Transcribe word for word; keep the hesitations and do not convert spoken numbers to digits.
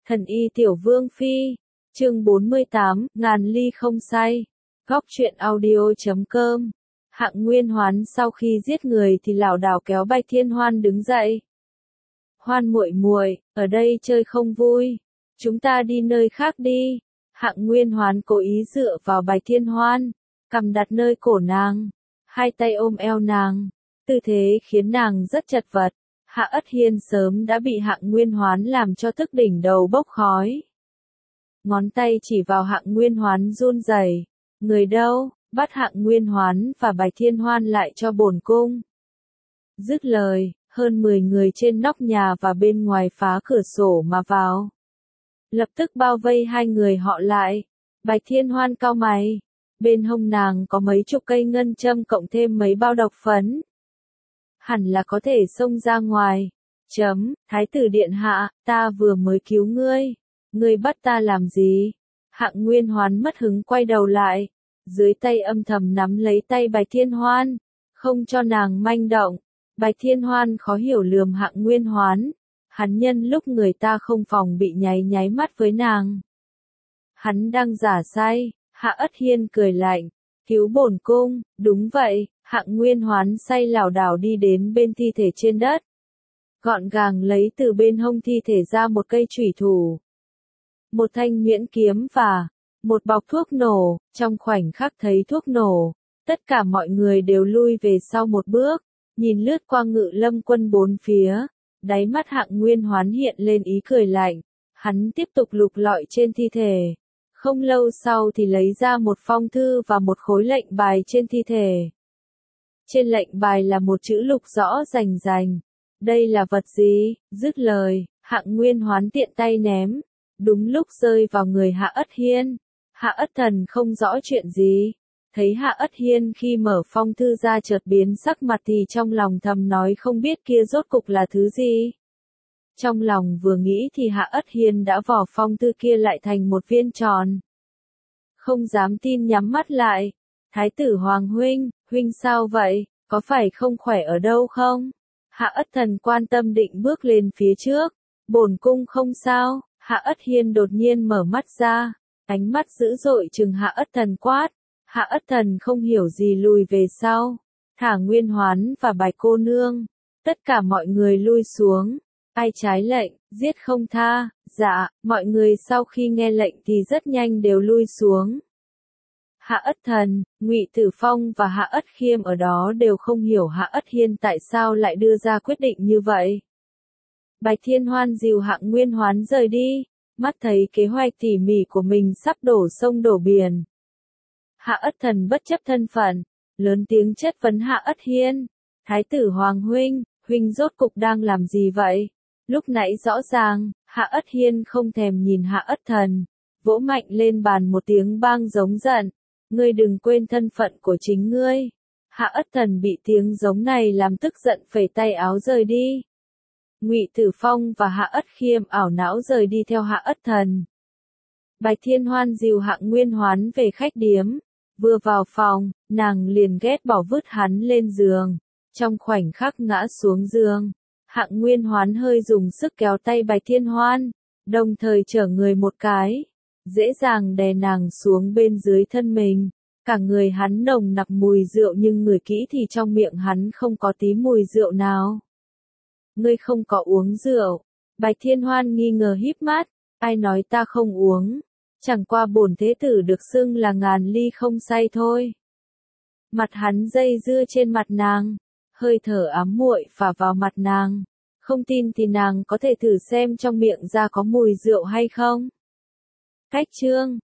Thần y tiểu vương phi, chương bốn mươi tám, ngàn ly không say. Góc truyện audio chấm com. Hạng Nguyên Hoán sau khi giết người thì lảo đảo kéo Bạch Thiên Hoan đứng dậy. Hoan muội muội, ở đây chơi không vui, chúng ta đi nơi khác đi. Hạng Nguyên Hoán cố ý dựa vào Bạch Thiên Hoan, cầm đặt nơi cổ nàng, hai tay ôm eo nàng, tư thế khiến nàng rất chật vật. Hạ Ất Hiên sớm đã bị Hạng Nguyên Hoán làm cho tức đỉnh đầu bốc khói. Ngón tay chỉ vào Hạng Nguyên Hoán run rẩy, người đâu, bắt Hạng Nguyên Hoán và Bạch Thiên Hoan lại cho bổn cung. Dứt lời, hơn mười người trên nóc nhà và bên ngoài phá cửa sổ mà vào. Lập tức bao vây hai người họ lại. Bạch Thiên Hoan cau mày, bên hông nàng có mấy chục cây ngân châm cộng thêm mấy bao độc phấn. Hẳn là có thể xông ra ngoài. Chấm, Thái tử điện hạ, ta vừa mới cứu ngươi. Ngươi bắt ta làm gì? Hạng Nguyên Hoán mất hứng quay đầu lại. Dưới tay âm thầm nắm lấy tay Bạch Thiên Hoan, không cho nàng manh động. Bạch Thiên Hoan khó hiểu lườm Hạng Nguyên Hoán. Hắn nhân lúc người ta không phòng bị nháy nháy mắt với nàng. Hắn đang giả say. Hạ Ất Hiên cười lạnh. Cứu bổn cung, đúng vậy. Hạng Nguyên Hoán say lảo đảo đi đến bên thi thể trên đất. Gọn gàng lấy từ bên hông thi thể ra một cây chủy thủ, một thanh nhuyễn kiếm và một bọc thuốc nổ. Trong khoảnh khắc thấy thuốc nổ, tất cả mọi người đều lui về sau một bước, nhìn lướt qua Ngự Lâm quân bốn phía. Đáy mắt Hạng Nguyên Hoán hiện lên ý cười lạnh. Hắn tiếp tục lục lọi trên thi thể. Không lâu sau thì lấy ra một phong thư và một khối lệnh bài trên thi thể. Trên lệnh bài là một chữ lục rõ rành rành. Đây là vật gì? Dứt lời, Hạng Nguyên Hoán tiện tay ném. Đúng lúc rơi vào người Hạ Ất Hiên. Hạ Ất Thần không rõ chuyện gì. Thấy Hạ Ất Hiên khi mở phong thư ra chợt biến sắc mặt thì trong lòng thầm nói không biết kia rốt cục là thứ gì. Trong lòng vừa nghĩ thì Hạ Ất Hiên đã vò phong thư kia lại thành một viên tròn. Không dám tin nhắm mắt lại. Thái tử Hoàng huynh, huynh sao vậy, có phải không khỏe ở đâu không? Hạ Ất Thần quan tâm định bước lên phía trước. Bổn cung không sao. Hạ Ất Hiên đột nhiên mở mắt ra, ánh mắt dữ dội trừng Hạ Ất Thần quát. Hạ Ất Thần không hiểu gì lùi về sau. Thả Nguyên Hoán và Bạch cô nương. Tất cả mọi người lui xuống. Ai trái lệnh, giết không tha. Dạ, mọi người sau khi nghe lệnh thì rất nhanh đều lui xuống. Hạ Ất Thần, Ngụy Tử Phong và Hạ Ất Khiêm ở đó đều không hiểu Hạ Ất Hiên tại sao lại đưa ra quyết định như vậy. Bạch Thiên Hoan dìu Hạng Nguyên Hoán rời đi, mắt thấy kế hoạch tỉ mỉ của mình sắp đổ sông đổ biển. Hạ Ất Thần bất chấp thân phận, lớn tiếng chất vấn Hạ Ất Hiên. Thái tử Hoàng huynh, huynh rốt cục đang làm gì vậy? Lúc nãy rõ ràng, Hạ Ất Hiên không thèm nhìn Hạ Ất Thần, vỗ mạnh lên bàn một tiếng bang giống giận. Ngươi đừng quên thân phận của chính ngươi. Hạ Ất Thần bị tiếng giống này làm tức giận phẩy tay áo rời đi. Ngụy Tử Phong và Hạ Ất Khiêm ảo não rời đi theo Hạ Ất Thần. Bạch Thiên Hoan dìu Hạng Nguyên Hoán về khách điếm. Vừa vào phòng, nàng liền ghét bỏ vứt hắn lên giường. Trong khoảnh khắc ngã xuống giường, Hạng Nguyên Hoán hơi dùng sức kéo tay Bạch Thiên Hoan, đồng thời chở người một cái, dễ dàng đè nàng xuống bên dưới thân mình. Cả người hắn nồng nặc mùi rượu nhưng ngửi kỹ thì trong miệng hắn không có tí mùi rượu nào. Ngươi không có uống rượu. Bạch Thiên Hoan nghi ngờ híp mắt. Ai nói ta không uống? Chẳng qua bổn thế tử được xưng là ngàn ly không say thôi. Mặt hắn dây dưa trên mặt nàng, hơi thở ám muội phả vào mặt nàng. Không tin thì nàng có thể thử xem trong miệng ra có mùi rượu hay không. Cách chương